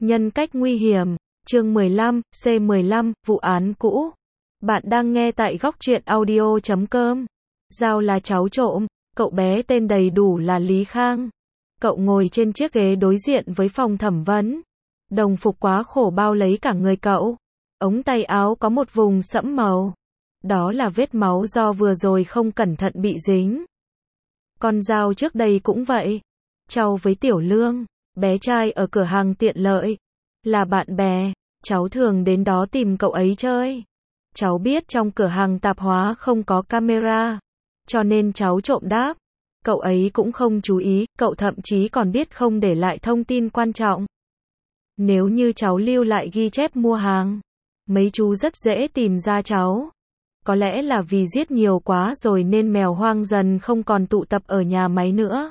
Nhân cách nguy hiểm, chương 15, C15, vụ án cũ. Bạn đang nghe tại góc truyện audio.com. Giao là cháu trộm, cậu bé tên đầy đủ là Lý Khang. Cậu ngồi trên chiếc ghế đối diện với phòng thẩm vấn. Đồng phục quá khổ bao lấy cả người cậu. Ống tay áo có một vùng sẫm màu. Đó là vết máu do vừa rồi không cẩn thận bị dính. Con Giao trước đây cũng vậy. Cháu với Tiểu Lương, bé trai ở cửa hàng tiện lợi, là bạn bè, cháu thường đến đó tìm cậu ấy chơi. Cháu biết trong cửa hàng tạp hóa không có camera, cho nên cháu trộm đáp. Cậu ấy cũng không chú ý, cậu thậm chí còn biết không để lại thông tin quan trọng. Nếu như cháu lưu lại ghi chép mua hàng, mấy chú rất dễ tìm ra cháu. Có lẽ là vì giết nhiều quá rồi nên mèo hoang dần không còn tụ tập ở nhà máy nữa.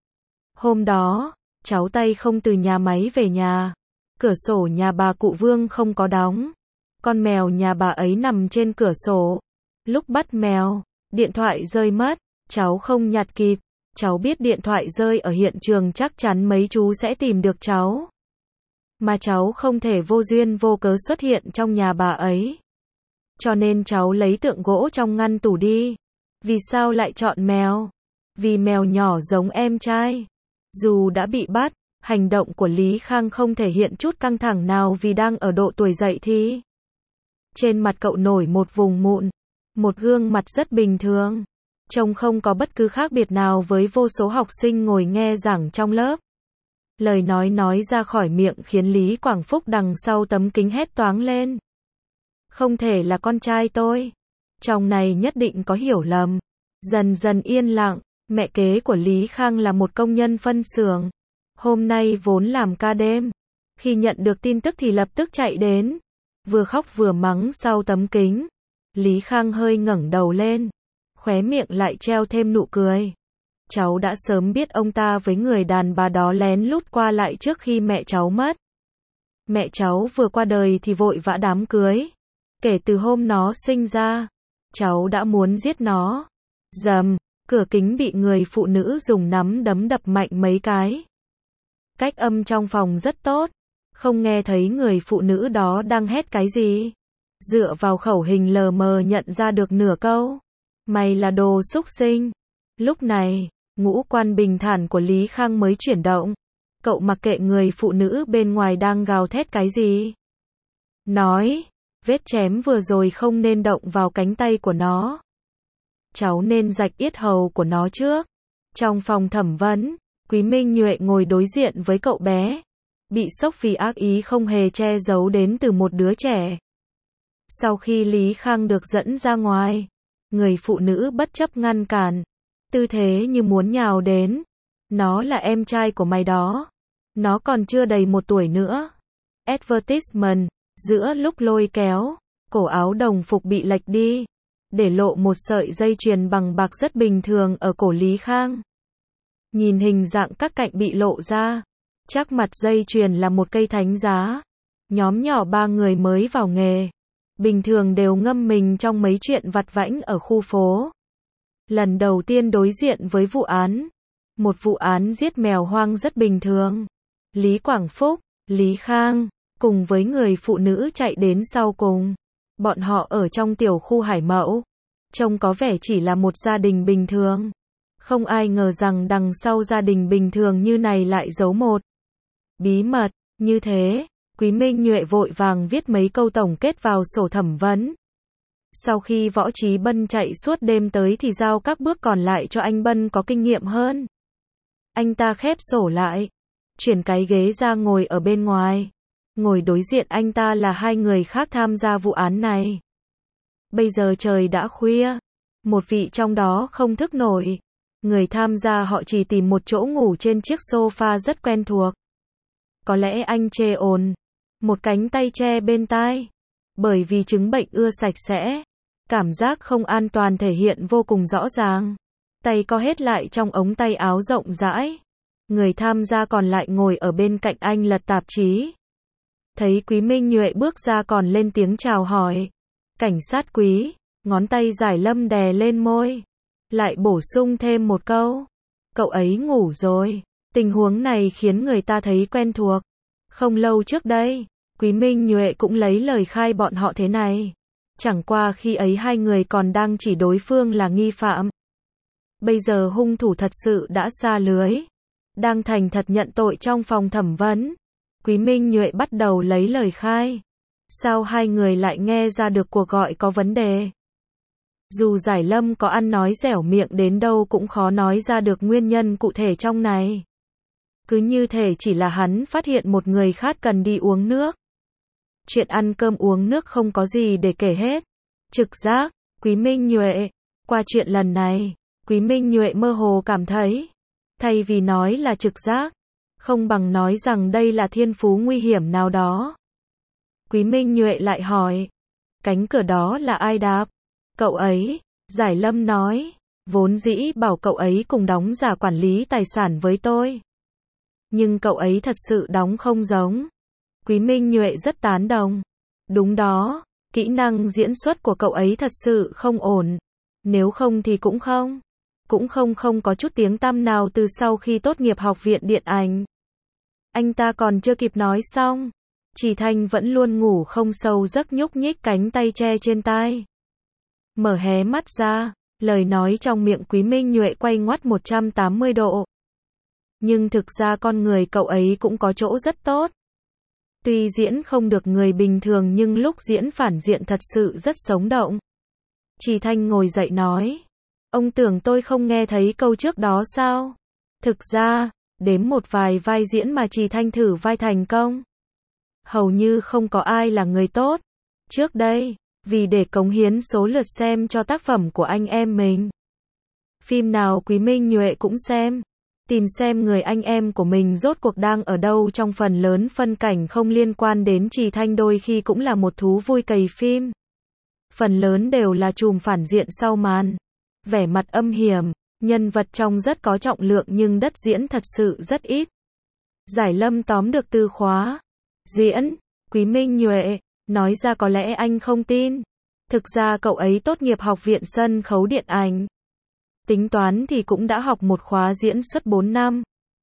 Hôm đó, cháu tay không từ nhà máy về nhà. Cửa sổ nhà bà cụ Vương không có đóng. Con mèo nhà bà ấy nằm trên cửa sổ. Lúc bắt mèo, điện thoại rơi mất. Cháu không nhặt kịp. Cháu biết điện thoại rơi ở hiện trường chắc chắn mấy chú sẽ tìm được cháu. Mà cháu không thể vô duyên vô cớ xuất hiện trong nhà bà ấy. Cho nên cháu lấy tượng gỗ trong ngăn tủ đi. Vì sao lại chọn mèo? Vì mèo nhỏ giống em trai. Dù đã bị bắt, hành động của Lý Khang không thể hiện chút căng thẳng nào vì đang ở độ tuổi dậy thì. Trên mặt cậu nổi một vùng mụn, một gương mặt rất bình thường, trông không có bất cứ khác biệt nào với vô số học sinh ngồi nghe giảng trong lớp. Lời nói ra khỏi miệng khiến Lý Quảng Phúc đằng sau tấm kính hét toáng lên. Không thể là con trai tôi. Trong này nhất định có hiểu lầm. Dần dần yên lặng. Mẹ kế của Lý Khang là một công nhân phân xưởng. Hôm nay vốn làm ca đêm. Khi nhận được tin tức thì lập tức chạy đến. Vừa khóc vừa mắng sau tấm kính. Lý Khang hơi ngẩng đầu lên. Khóe miệng lại treo thêm nụ cười. Cháu đã sớm biết ông ta với người đàn bà đó lén lút qua lại trước khi mẹ cháu mất. Mẹ cháu vừa qua đời thì vội vã đám cưới. Kể từ hôm nó sinh ra, cháu đã muốn giết nó. Rầm. Cửa kính bị người phụ nữ dùng nắm đấm đập mạnh mấy cái. Cách âm trong phòng rất tốt. Không nghe thấy người phụ nữ đó đang hét cái gì. Dựa vào khẩu hình lờ mờ nhận ra được nửa câu. Mày là đồ xúc sinh. Lúc này, ngũ quan bình thản của Lý Khang mới chuyển động. Cậu mặc kệ người phụ nữ bên ngoài đang gào thét cái gì. Nói, vết chém vừa rồi không nên động vào cánh tay của nó. Cháu nên rạch yết hầu của nó trước. Trong phòng thẩm vấn, Quý Minh Nhuệ ngồi đối diện với cậu bé. Bị sốc vì ác ý không hề che giấu đến từ một đứa trẻ. Sau khi Lý Khang được dẫn ra ngoài, người phụ nữ bất chấp ngăn cản. Tư thế như muốn nhào đến. Nó là em trai của mày đó. Nó còn chưa đầy 1 tuổi nữa. Advertisement, giữa lúc lôi kéo, cổ áo đồng phục bị lệch đi. Để lộ một sợi dây chuyền bằng bạc rất bình thường ở cổ Lý Khang. Nhìn hình dạng các cạnh bị lộ ra, chắc mặt dây chuyền là một cây thánh giá. Nhóm nhỏ 3 người mới vào nghề, bình thường đều ngâm mình trong mấy chuyện vặt vãnh ở khu phố. Lần đầu tiên đối diện với vụ án, một vụ án giết mèo hoang rất bình thường. Lý Quảng Phúc, Lý Khang, cùng với người phụ nữ chạy đến sau cùng. Bọn họ ở trong tiểu khu Hải Mậu. Trông có vẻ chỉ là một gia đình bình thường. Không ai ngờ rằng đằng sau gia đình bình thường như này lại giấu một bí mật. Như thế, Quý Minh Nhuệ vội vàng viết mấy câu tổng kết vào sổ thẩm vấn. Sau khi Võ Trí Bân chạy suốt đêm tới thì giao các bước còn lại cho anh Bân có kinh nghiệm hơn. Anh ta khép sổ lại, chuyển cái ghế ra ngồi ở bên ngoài. Ngồi đối diện anh ta là 2 người khác tham gia vụ án này. Bây giờ trời đã khuya. Một vị trong đó không thức nổi. Người tham gia họ chỉ tìm một chỗ ngủ trên chiếc sofa rất quen thuộc. Có lẽ anh chê ồn. Một cánh tay che bên tai. Bởi vì chứng bệnh ưa sạch sẽ. Cảm giác không an toàn thể hiện vô cùng rõ ràng. Tay co hết lại trong ống tay áo rộng rãi. Người tham gia còn lại ngồi ở bên cạnh anh lật tạp chí. Thấy Quý Minh Nhuệ bước ra còn lên tiếng chào hỏi. Cảnh sát Quý, ngón tay Giải Lâm đè lên môi. Lại bổ sung thêm một câu. Cậu ấy ngủ rồi. Tình huống này khiến người ta thấy quen thuộc. Không lâu trước đây, Quý Minh Nhuệ cũng lấy lời khai bọn họ thế này. Chẳng qua khi ấy hai người còn đang chỉ đối phương là nghi phạm. Bây giờ hung thủ thật sự đã sa lưới. Đang thành thật nhận tội trong phòng thẩm vấn. Quý Minh Nhuệ bắt đầu lấy lời khai. Sao hai người lại nghe ra được cuộc gọi có vấn đề? Dù Giải Lâm có ăn nói dẻo miệng đến đâu cũng khó nói ra được nguyên nhân cụ thể trong này. Cứ như thể chỉ là hắn phát hiện một người khát cần đi uống nước. Chuyện ăn cơm uống nước không có gì để kể hết. Trực giác, Quý Minh Nhuệ. Qua chuyện lần này, Quý Minh Nhuệ mơ hồ cảm thấy, thay vì nói là trực giác, không bằng nói rằng đây là thiên phú nguy hiểm nào đó. Quý Minh Nhuệ lại hỏi, cánh cửa đó là ai đạp? Cậu ấy, Giải Lâm nói, vốn dĩ bảo cậu ấy cùng đóng giả quản lý tài sản với tôi. Nhưng cậu ấy thật sự đóng không giống. Quý Minh Nhuệ rất tán đồng. Đúng đó, kỹ năng diễn xuất của cậu ấy thật sự không ổn. Nếu không thì cũng không có chút tiếng tăm nào từ sau khi tốt nghiệp học viện điện ảnh. Anh ta còn chưa kịp nói xong. Trì Thanh vẫn luôn ngủ không sâu giấc nhúc nhích cánh tay che trên tai. Mở hé mắt ra, lời nói trong miệng Quý Minh Nhuệ quay ngoắt 180 độ. Nhưng thực ra con người cậu ấy cũng có chỗ rất tốt. Tuy diễn không được người bình thường nhưng lúc diễn phản diện thật sự rất sống động. Trì Thanh ngồi dậy nói, ông tưởng tôi không nghe thấy câu trước đó sao? Thực ra, đếm một vài vai diễn mà Trì Thanh thử vai thành công. Hầu như không có ai là người tốt. Trước đây, vì để cống hiến số lượt xem cho tác phẩm của anh em mình. Phim nào Quý Minh Nhuệ cũng xem. Tìm xem người anh em của mình rốt cuộc đang ở đâu trong phần lớn phân cảnh không liên quan đến Trì Thanh đôi khi cũng là một thú vui cày phim. Phần lớn đều là trùm phản diện sau màn. Vẻ mặt âm hiểm, nhân vật trong rất có trọng lượng nhưng đất diễn thật sự rất ít. Giải Lâm tóm được từ khóa. Diễn, Quý Minh Nhuệ, nói ra có lẽ anh không tin. Thực ra cậu ấy tốt nghiệp học viện sân khấu điện ảnh. Tính toán thì cũng đã học một khóa diễn xuất 4 năm.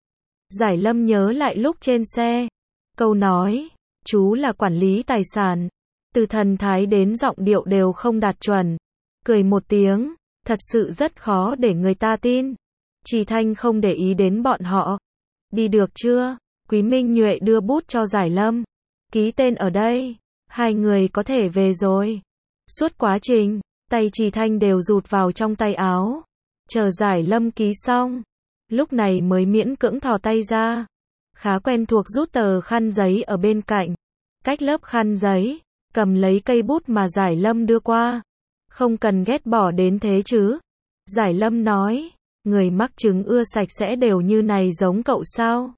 Giải Lâm nhớ lại lúc trên xe. Câu nói, chú là quản lý tài sản. Từ thần thái đến giọng điệu đều không đạt chuẩn. Cười một tiếng, thật sự rất khó để người ta tin. Trì Thanh không để ý đến bọn họ. Đi được chưa? Quý Minh Nhuệ đưa bút cho Giải Lâm. Ký tên ở đây. Hai người có thể về rồi. Suốt quá trình, tay Trì Thanh đều rụt vào trong tay áo. Chờ Giải Lâm ký xong. Lúc này mới miễn cưỡng thò tay ra. Khá quen thuộc rút tờ khăn giấy ở bên cạnh. Cách lớp khăn giấy, cầm lấy cây bút mà Giải Lâm đưa qua. Không cần ghét bỏ đến thế chứ. Giải Lâm nói, người mắc chứng ưa sạch sẽ đều như này giống cậu sao?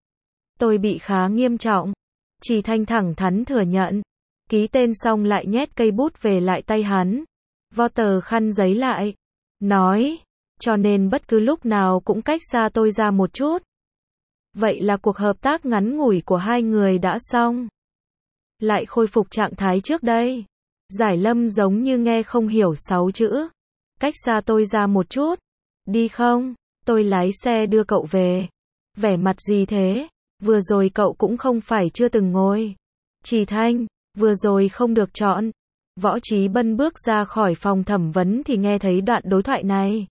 Tôi bị khá nghiêm trọng. Trì Thanh thẳng thắn thừa nhận. Ký tên xong lại nhét cây bút về lại tay hắn. Vo tờ khăn giấy lại. Nói, cho nên bất cứ lúc nào cũng cách xa tôi ra một chút. Vậy là cuộc hợp tác ngắn ngủi của hai người đã xong. Lại khôi phục trạng thái trước đây. Giải Lâm giống như nghe không hiểu 6 chữ. Cách xa tôi ra một chút. Đi không? Tôi lái xe đưa cậu về. Vẻ mặt gì thế? Vừa rồi cậu cũng không phải chưa từng ngồi. Trì Thanh, vừa rồi không được chọn. Võ Chí Bân bước ra khỏi phòng thẩm vấn thì nghe thấy đoạn đối thoại này.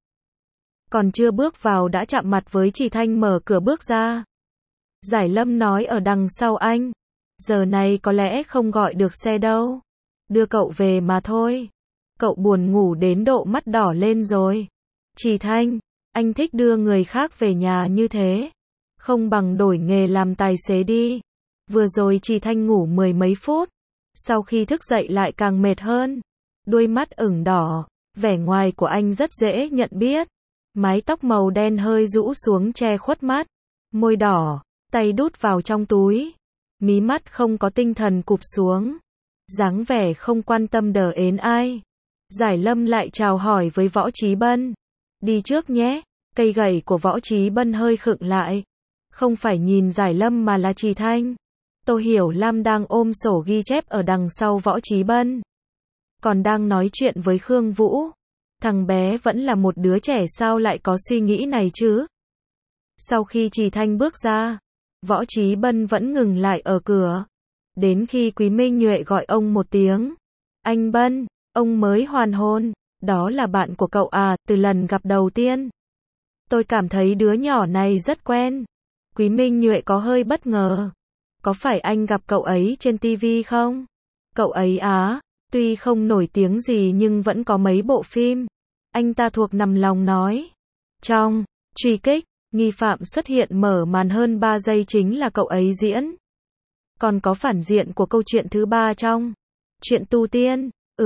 Còn chưa bước vào đã chạm mặt với Trì Thanh mở cửa bước ra. Giải Lâm nói ở đằng sau anh. Giờ này có lẽ không gọi được xe đâu. Đưa cậu về mà thôi. Cậu buồn ngủ đến độ mắt đỏ lên rồi. Trì Thanh, anh thích đưa người khác về nhà như thế. Không bằng đổi nghề làm tài xế đi. Vừa rồi Trì Thanh ngủ 10 mấy phút. Sau khi thức dậy lại càng mệt hơn. Đuôi mắt ửng đỏ. Vẻ ngoài của anh rất dễ nhận biết. Mái tóc màu đen hơi rũ xuống che khuất mắt. Môi đỏ, tay đút vào trong túi. Mí mắt không có tinh thần cụp xuống. Dáng vẻ không quan tâm đờ ến ai. Giải Lâm lại chào hỏi với Võ Chí Bân. Đi trước nhé. Cây gậy của Võ Chí Bân hơi khựng lại. Không phải nhìn Giải Lâm mà là Trì Thanh. Tô Hiểu Lam đang ôm sổ ghi chép ở đằng sau Võ Chí Bân. Còn đang nói chuyện với Khương Vũ. Thằng bé vẫn là một đứa trẻ sao lại có suy nghĩ này chứ? Sau khi Trì Thanh bước ra, Võ Chí Bân vẫn ngừng lại ở cửa. Đến khi Quý Minh Nhuệ gọi ông một tiếng. Anh Bân, ông mới hoàn hồn. Đó là bạn của cậu à, từ lần gặp đầu tiên. Tôi cảm thấy đứa nhỏ này rất quen. Quý Minh Nhuệ có hơi bất ngờ. Có phải anh gặp cậu ấy trên TV không? Cậu ấy á, tuy không nổi tiếng gì nhưng vẫn có mấy bộ phim. Anh ta thuộc nằm lòng nói. Trong Truy Kích, nghi phạm xuất hiện mở màn hơn 3 giây chính là cậu ấy diễn. Còn có phản diện của câu chuyện thứ 3 trong Chuyện Tu Tiên,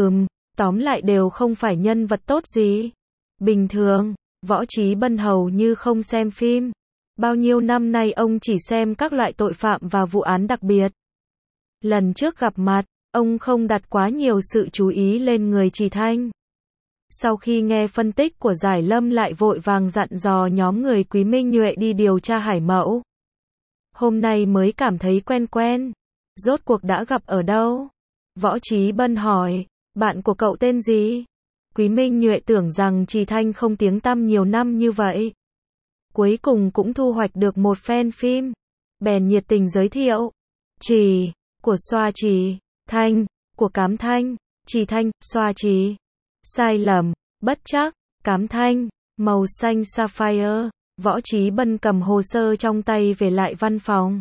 tóm lại đều không phải nhân vật tốt gì. Bình thường, Võ Chí Bân hầu như không xem phim. Bao nhiêu năm nay ông chỉ xem các loại tội phạm và vụ án đặc biệt. Lần trước gặp mặt, ông không đặt quá nhiều sự chú ý lên người Trì Thanh. Sau khi nghe phân tích của Giải Lâm lại vội vàng dặn dò nhóm người Quý Minh Nhuệ đi điều tra Hải Mẫu. Hôm nay mới cảm thấy quen quen. Rốt cuộc đã gặp ở đâu? Võ Chí Bân hỏi, bạn của cậu tên gì? Quý Minh Nhuệ tưởng rằng Trì Thanh không tiếng tăm nhiều năm như vậy. Cuối cùng cũng thu hoạch được một fan phim. Bèn nhiệt tình giới thiệu. Trì, của Xoa Trì, Thanh, của Cám Thanh, Trì Thanh, Xoa Trì. Sai lầm, bất trắc, Cám Thanh, màu xanh sapphire. Võ Chí Bân cầm hồ sơ trong tay về lại văn phòng.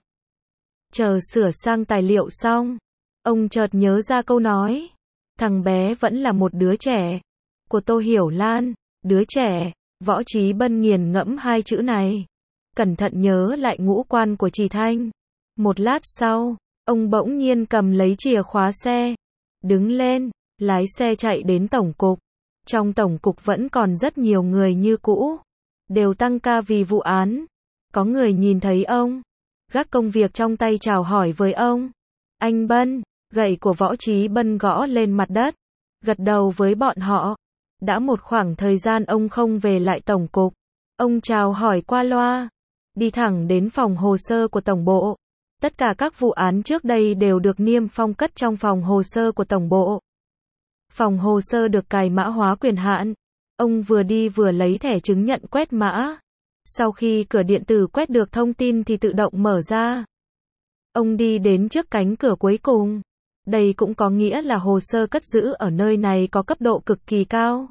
Chờ sửa sang tài liệu xong, ông chợt nhớ ra câu nói. Thằng bé vẫn là một đứa trẻ. Của Tô Hiểu Lan, đứa trẻ. Võ Chí Bân nghiền ngẫm hai chữ này. Cẩn thận nhớ lại ngũ quan của Trì Thanh. Một lát sau, ông bỗng nhiên cầm lấy chìa khóa xe. Đứng lên, lái xe chạy đến tổng cục. Trong tổng cục vẫn còn rất nhiều người như cũ. Đều tăng ca vì vụ án. Có người nhìn thấy ông. Gác công việc trong tay chào hỏi với ông. Anh Bân, gậy của Võ Chí Bân gõ lên mặt đất. Gật đầu với bọn họ. Đã một khoảng thời gian ông không về lại tổng cục. Ông chào hỏi qua loa. Đi thẳng đến phòng hồ sơ của tổng bộ. Tất cả các vụ án trước đây đều được niêm phong cất trong phòng hồ sơ của tổng bộ. Phòng hồ sơ được cài mã hóa quyền hạn. Ông vừa đi vừa lấy thẻ chứng nhận quét mã. Sau khi cửa điện tử quét được thông tin thì tự động mở ra. Ông đi đến trước cánh cửa cuối cùng. Đây cũng có nghĩa là hồ sơ cất giữ ở nơi này có cấp độ cực kỳ cao.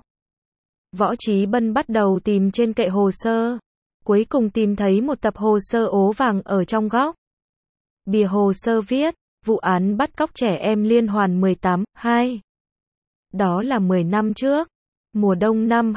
Võ Chí Bân bắt đầu tìm trên kệ hồ sơ. Cuối cùng tìm thấy một tập hồ sơ ố vàng ở trong góc. Bìa hồ sơ viết, vụ án bắt cóc trẻ em liên hoàn 18/2. Đó là 10 năm trước. Mùa đông năm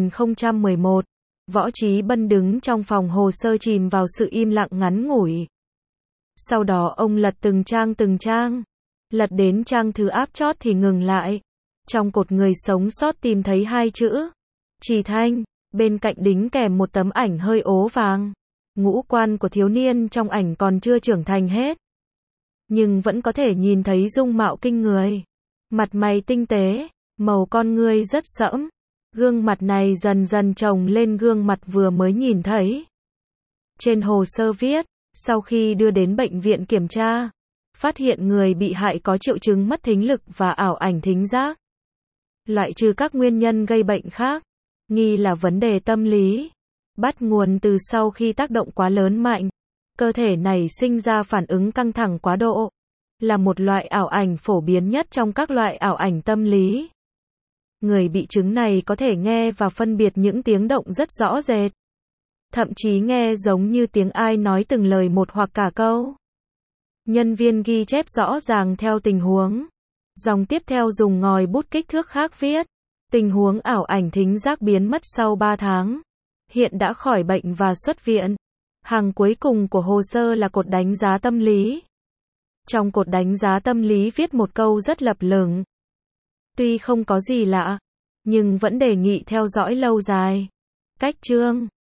2011. Võ Chí Bân đứng trong phòng hồ sơ chìm vào sự im lặng ngắn ngủi. Sau đó ông lật từng trang. Lật đến trang thứ áp chót thì ngừng lại. Trong cột người sống sót tìm thấy 2 chữ. Trì Thanh, bên cạnh đính kèm một tấm ảnh hơi ố vàng. Ngũ quan của thiếu niên trong ảnh còn chưa trưởng thành hết. Nhưng vẫn có thể nhìn thấy dung mạo kinh người. Mặt mày tinh tế, màu con ngươi rất sẫm. Gương mặt này dần dần chồng lên gương mặt vừa mới nhìn thấy. Trên hồ sơ viết, sau khi đưa đến bệnh viện kiểm tra, phát hiện người bị hại có triệu chứng mất thính lực và ảo ảnh thính giác. Loại trừ các nguyên nhân gây bệnh khác, nghi là vấn đề tâm lý. Bắt nguồn từ sau khi tác động quá lớn mạnh, cơ thể này sinh ra phản ứng căng thẳng quá độ. Là một loại ảo ảnh phổ biến nhất trong các loại ảo ảnh tâm lý. Người bị chứng này có thể nghe và phân biệt những tiếng động rất rõ rệt. Thậm chí nghe giống như tiếng ai nói từng lời một hoặc cả câu. Nhân viên ghi chép rõ ràng theo tình huống. Dòng tiếp theo dùng ngòi bút kích thước khác viết. Tình huống ảo ảnh thính giác biến mất sau 3 tháng. Hiện đã khỏi bệnh và xuất viện. Hàng cuối cùng của hồ sơ là cột đánh giá tâm lý. Trong cột đánh giá tâm lý viết một câu rất lập lửng. Tuy không có gì lạ, nhưng vẫn đề nghị theo dõi lâu dài. Cách chương